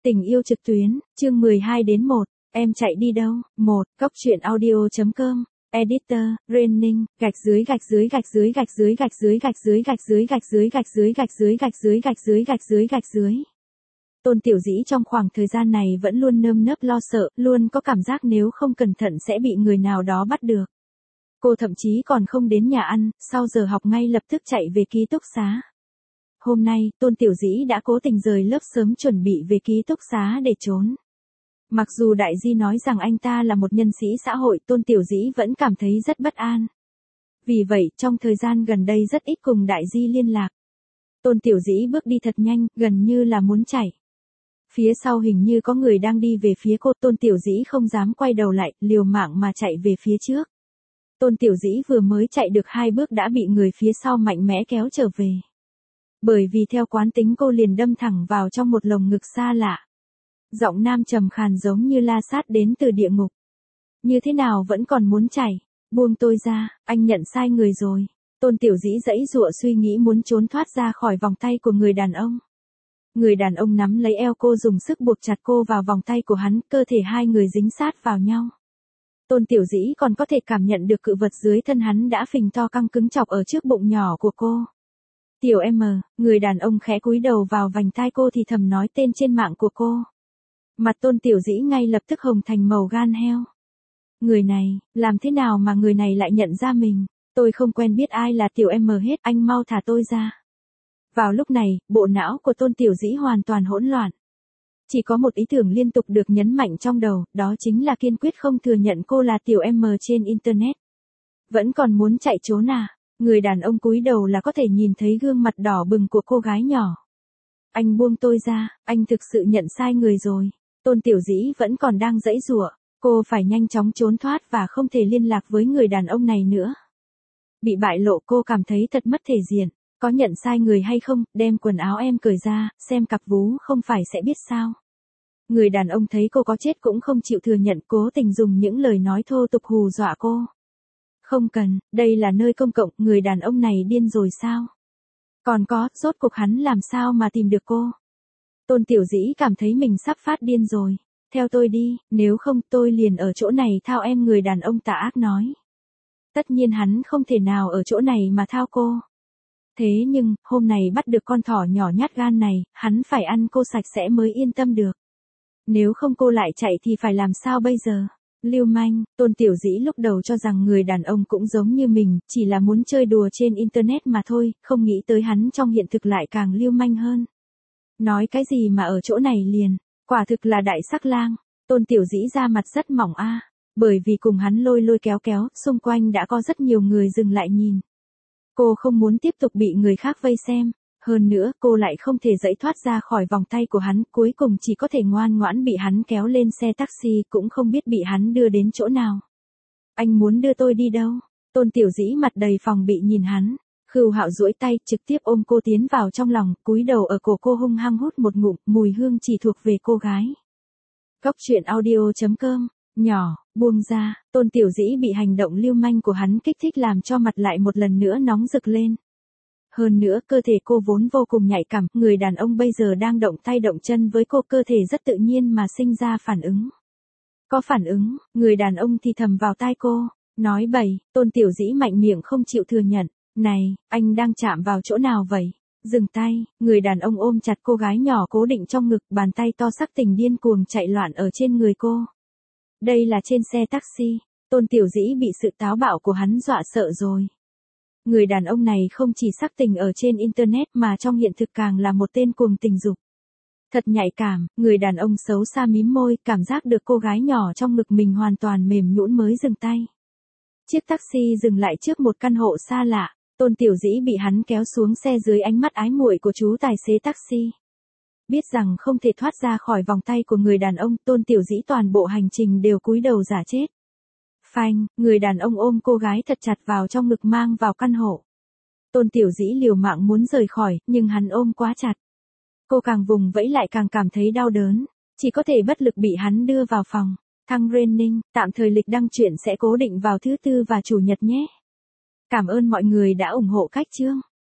Tình yêu trực tuyến, chương 12 đến 1, em chạy đi đâu? 1, coctruyện.audio.com, editor, Renning, gạch dưới gạch dưới gạch dưới gạch dưới gạch dưới gạch dưới gạch dưới gạch dưới gạch dưới gạch dưới gạch dưới gạch dưới gạch dưới gạch dưới. Tôn Tiểu Dĩ trong khoảng thời gian này vẫn luôn nơm nớp lo sợ, luôn có cảm giác nếu không cẩn thận sẽ bị người nào đó bắt được. Cô thậm chí còn không đến nhà ăn, sau giờ học ngay lập tức chạy về ký túc xá. Hôm nay, Tôn Tiểu Dĩ đã cố tình rời lớp sớm chuẩn bị về ký túc xá để trốn. Mặc dù Đại Di nói rằng anh ta là một nhân sĩ xã hội, Tôn Tiểu Dĩ vẫn cảm thấy rất bất an. Vì vậy, trong thời gian gần đây rất ít cùng Đại Di liên lạc. Tôn Tiểu Dĩ bước đi thật nhanh, gần như là muốn chạy. Phía sau hình như có người đang đi về phía cô, Tôn Tiểu Dĩ không dám quay đầu lại, liều mạng mà chạy về phía trước. Tôn Tiểu Dĩ vừa mới chạy được 2 bước đã bị người phía sau mạnh mẽ kéo trở về. Bởi vì theo quán tính cô liền đâm thẳng vào trong một lồng ngực xa lạ. Giọng nam trầm khàn giống như la sát đến từ địa ngục. Như thế nào vẫn còn muốn chạy, buông tôi ra, anh nhận sai người rồi. Tôn Tiểu Dĩ giãy giụa suy nghĩ muốn trốn thoát ra khỏi vòng tay của người đàn ông. Người đàn ông nắm lấy eo cô dùng sức buộc chặt cô vào vòng tay của hắn, cơ thể hai người dính sát vào nhau. Tôn Tiểu Dĩ còn có thể cảm nhận được cự vật dưới thân hắn đã phình to căng cứng chọc ở trước bụng nhỏ của cô. Tiểu M, người đàn ông khẽ cúi đầu vào vành tai cô thì thầm nói tên trên mạng của cô. Mặt Tôn Tiểu Dĩ ngay lập tức hồng thành màu gan heo. Người này, làm thế nào mà người này lại nhận ra mình? Tôi không quen biết ai là Tiểu M hết, anh mau thả tôi ra. Vào lúc này, bộ não của Tôn Tiểu Dĩ hoàn toàn hỗn loạn. Chỉ có một ý tưởng liên tục được nhấn mạnh trong đầu, đó chính là kiên quyết không thừa nhận cô là Tiểu M trên Internet. Vẫn còn muốn chạy trốn à? Người đàn ông cúi đầu là có thể nhìn thấy gương mặt đỏ bừng của cô gái nhỏ. Anh buông tôi ra, anh thực sự nhận sai người rồi. Tôn Tiểu Dĩ vẫn còn đang giãy giụa, cô phải nhanh chóng trốn thoát và không thể liên lạc với người đàn ông này nữa. Bị bại lộ cô cảm thấy thật mất thể diện, có nhận sai người hay không, đem quần áo em cởi ra, xem cặp vú không phải sẽ biết sao. Người đàn ông thấy cô có chết cũng không chịu thừa nhận, cố tình dùng những lời nói thô tục hù dọa cô. Không cần, đây là nơi công cộng, người đàn ông này điên rồi sao? Còn có, rốt cuộc hắn làm sao mà tìm được cô? Tôn Tiểu Dĩ cảm thấy mình sắp phát điên rồi. Theo tôi đi, nếu không tôi liền ở chỗ này thao em, người đàn ông tà ác nói. Tất nhiên hắn không thể nào ở chỗ này mà thao cô. Thế nhưng, hôm nay bắt được con thỏ nhỏ nhát gan này, hắn phải ăn cô sạch sẽ mới yên tâm được. Nếu không cô lại chạy thì phải làm sao bây giờ? Lưu manh, Tôn Tiểu Dĩ lúc đầu cho rằng người đàn ông cũng giống như mình, chỉ là muốn chơi đùa trên Internet mà thôi, không nghĩ tới hắn trong hiện thực lại càng lưu manh hơn. Nói cái gì mà ở chỗ này liền, quả thực là đại sắc lang. Tôn Tiểu Dĩ ra mặt rất mỏng a, bởi vì cùng hắn lôi lôi kéo kéo, xung quanh đã có rất nhiều người dừng lại nhìn. Cô không muốn tiếp tục bị người khác vây xem, hơn nữa cô lại không thể giãy thoát ra khỏi vòng tay của hắn, cuối cùng chỉ có thể ngoan ngoãn bị hắn kéo lên xe taxi, cũng không biết bị hắn đưa đến chỗ nào. Anh muốn đưa tôi đi đâu? Tôn Tiểu Dĩ mặt đầy phòng bị nhìn hắn. Khưu Hạo duỗi tay trực tiếp ôm cô tiến vào trong lòng, cúi đầu ở cổ cô hung hăng hút một ngụm, mùi hương chỉ thuộc về cô gái. Coctruyện.audio.com, nhỏ, buông ra. Tôn Tiểu Dĩ bị hành động lưu manh của hắn kích thích làm cho mặt lại một lần nữa nóng rực lên. Hơn nữa cơ thể cô vốn vô cùng nhạy cảm, người đàn ông bây giờ đang động tay động chân với cô, cơ thể rất tự nhiên mà sinh ra phản ứng. Có phản ứng, người đàn ông thì thầm vào tai cô, nói bậy. Tôn Tiểu Dĩ mạnh miệng không chịu thừa nhận. Này, anh đang chạm vào chỗ nào vậy? Dừng tay, người đàn ông ôm chặt cô gái nhỏ cố định trong ngực, bàn tay to sắc tình điên cuồng chạy loạn ở trên người cô. Đây là trên xe taxi, Tôn Tiểu Dĩ bị sự táo bạo của hắn dọa sợ rồi. Người đàn ông này không chỉ sắc tình ở trên Internet mà trong hiện thực càng là một tên cuồng tình dục. Thật nhạy cảm, người đàn ông xấu xa mím môi, cảm giác được cô gái nhỏ trong ngực mình hoàn toàn mềm nhũn mới dừng tay. Chiếc taxi dừng lại trước một căn hộ xa lạ. Tôn Tiểu Dĩ bị hắn kéo xuống xe dưới ánh mắt ái muội của chú tài xế taxi. Biết rằng không thể thoát ra khỏi vòng tay của người đàn ông, Tôn Tiểu Dĩ toàn bộ hành trình đều cúi đầu giả chết. Phanh, người đàn ông ôm cô gái thật chặt vào trong ngực mang vào căn hộ. Tôn Tiểu Dĩ liều mạng muốn rời khỏi, nhưng hắn ôm quá chặt. Cô càng vùng vẫy lại càng cảm thấy đau đớn, chỉ có thể bất lực bị hắn đưa vào phòng. Thăng Renning, tạm thời lịch đăng truyện sẽ cố định vào thứ Tư và Chủ nhật nhé. Cảm ơn mọi người đã ủng hộ cách chương.